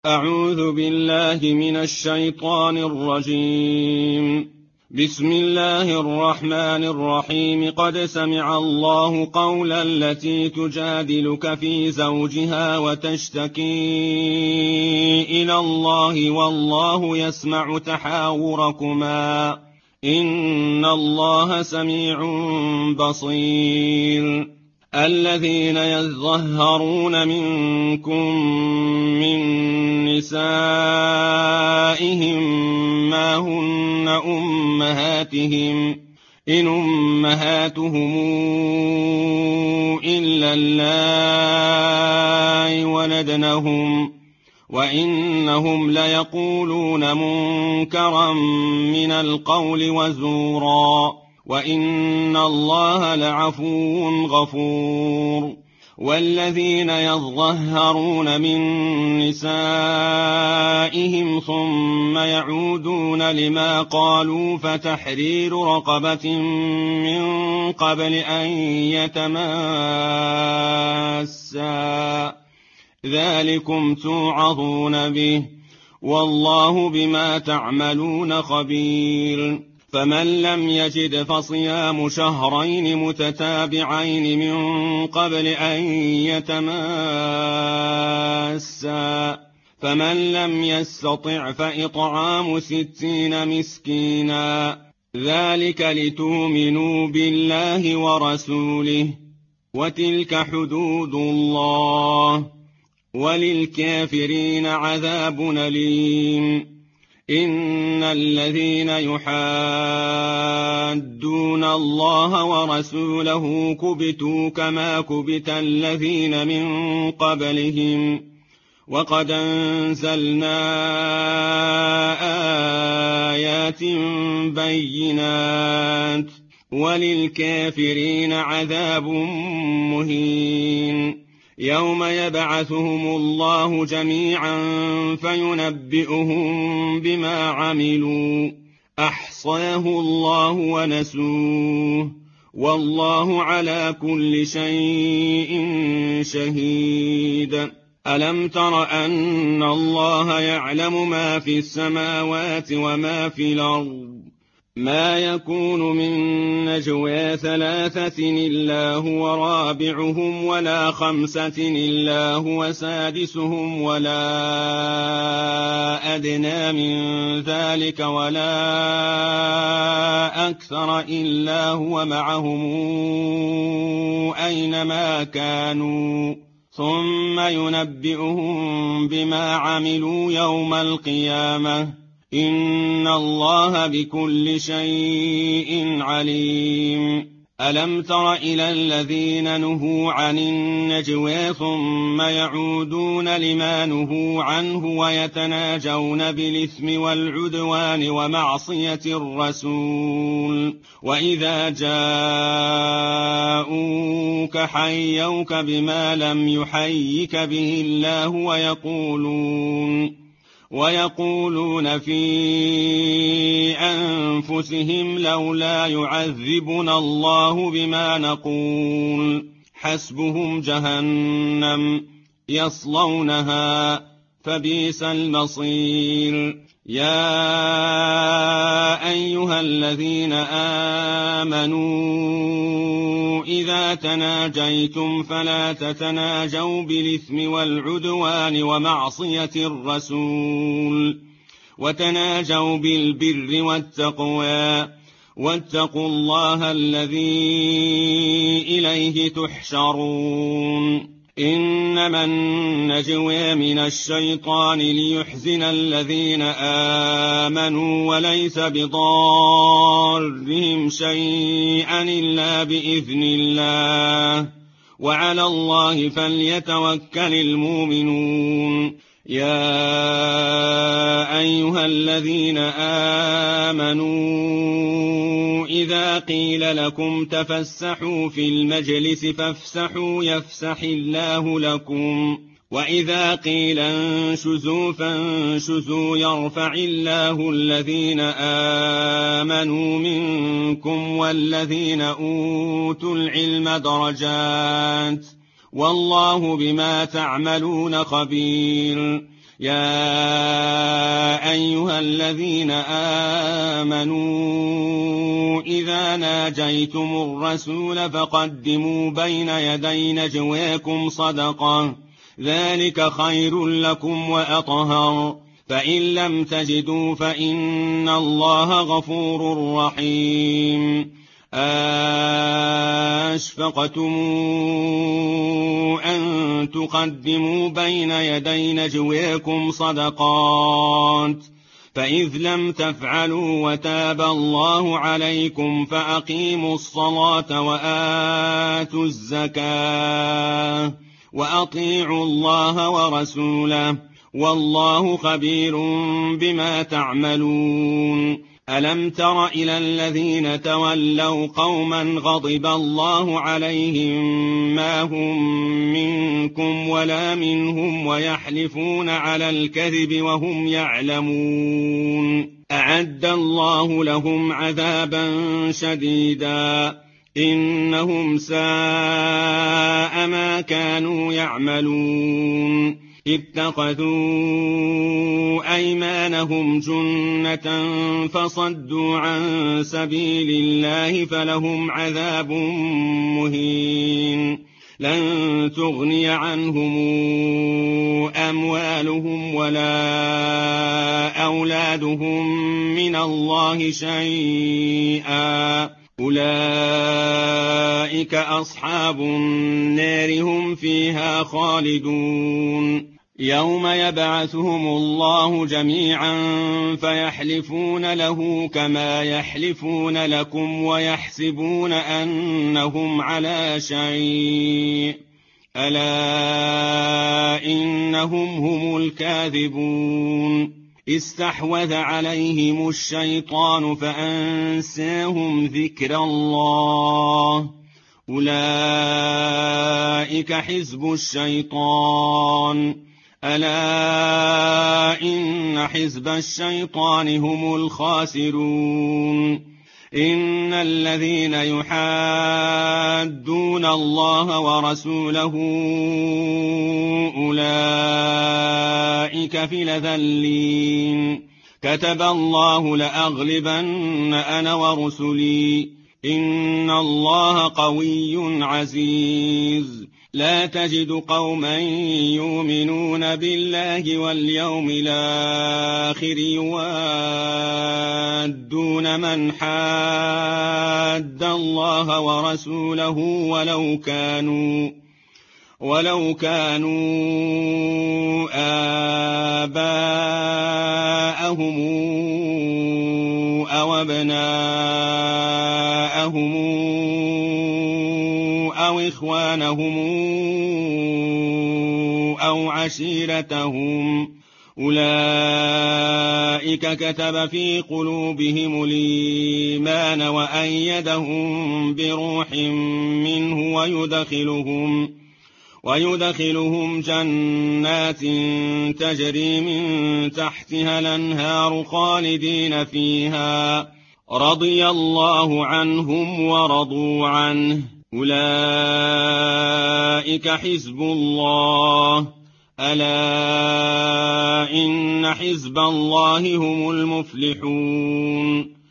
أعوذ بالله من الشيطان الرجيم. بسم الله الرحمن الرحيم. قد سمع الله قولا التي تجادلك في زوجها وتشتكي إلى الله والله يسمع تحاوركما إن الله سميع بصير. الذين يظهرون منكم من نسائهم ما هن أمهاتهم إن أمهاتهم إلا اللائي ولدنهم وإنهم ليقولون منكرا من القول وزورا وإن الله لعفو غفور. والذين يظهرون من نسائهم ثم يعودون لما قالوا فتحرير رقبة من قبل أن يتماسا ذلكم توعظون به والله بما تعملون خبير. فمن لم يجد فصيام شهرين متتابعين من قبل أن يتماسا فمن لم يستطع فإطعام 60 مسكينا ذلك لتؤمنوا بالله ورسوله وتلك حدود الله وللكافرين عذاب أليم. إن الذين يحادون الله ورسوله كبتوا كما كبت الذين من قبلهم وقد أنزلنا آيات بينات وللكافرين عذاب مهين. يوم يبعثهم الله جميعا فينبئهم بما عملوا أحصاه الله ونسوه والله على كل شيء شهيد. ألم تر أن الله يعلم ما في السماوات وما في الأرض ما يكون من نجوى 3 إلا هو رابعهم ولا 5 إلا هو سادسهم ولا أدنى من ذلك ولا أكثر إلا هو معهم أينما كانوا ثم ينبئهم بما عملوا يوم القيامة إن الله بكل شيء عليم. ألم تر إلى الذين نهوا عن النجوى ثم يعودون لما نهوا عنه ويتناجون بالإثم والعدوان ومعصية الرسول وإذا جاءوك حيوك بما لم يحيك به الله ويقولون في أنفسهم لولا يعذبنا الله بما نقول حسبهم جهنم يصلونها فبئس المصير. يا أيها الذين آمنوا إذا تناجيتم فلا تتناجوا بالإثم والعدوان ومعصية الرسول وتناجوا بالبر والتقوى واتقوا الله الذي إليه تحشرون. إنما النجوى من الشيطان ليحزن الذين آمنوا وليس بضارهم شيئا إلا بإذن الله وعلى الله فليتوكل المؤمنون. يا أيها الذين آمنوا إذا قيل لكم تفسحوا في المجلس فافسحوا يفسح الله لكم وإذا قيل انشزوا فانشزوا يرفع الله الذين آمنوا منكم والذين أوتوا العلم درجات والله بما تعملون خبير. يا أيها الذين آمنوا إذا ناجيتم الرسول فقدموا بين يدي نجواكم صدقة ذلك خير لكم وأطهر فإن لم تجدوا فإن الله غفور رحيم أشفقتم أن تقدموا بين يدي نجواكم صدقات فإذ لم تفعلوا وتاب الله عليكم فأقيموا الصلاة وآتوا الزكاة وأطيعوا الله ورسوله والله خبير بما تعملون ألم تر إلى الذين تولوا قوما غضب الله عليهم ما هم منكم ولا منهم ويحلفون على الكذب وهم يعلمون أعد الله لهم عذابا شديدا إنهم ساء ما كانوا يعملون اتخذوا أيمانهم جنة فصدوا عن سبيل الله فلهم عذاب مهين لن تغني عنهم أموالهم ولا أولادهم من الله شيئا أولئك أصحاب النار هم فيها خالدون يوم يبعثهم الله جميعا فيحلفون له كما يحلفون لكم ويحسبون أنهم على شيء ألا إنهم هم الكاذبون استحوذ عليهم الشيطان فأنساهم ذكر الله أولئك حزب الشيطان ألا إن حزب الشيطان هم الخاسرون إن الذين يحادون الله ورسوله أولئك في الأذلين كتب الله لأغلبن أنا ورسلي إن الله قوي عزيز لا تجد قوما يؤمنون بالله واليوم الآخر يوادون من حاد الله ورسوله ولو كانوا آباءهم أو أبناءهم أو إخوانهم أو عشيرتهم أولئك كتب في قلوبهم الإيمان وأيدهم بروح منه ويدخلهم جنات تجري من تحتها الأنهار خالدين فيها رضي الله عنهم ورضوا عنه أولئك حزب الله ألا إن حزب الله هم المفلحون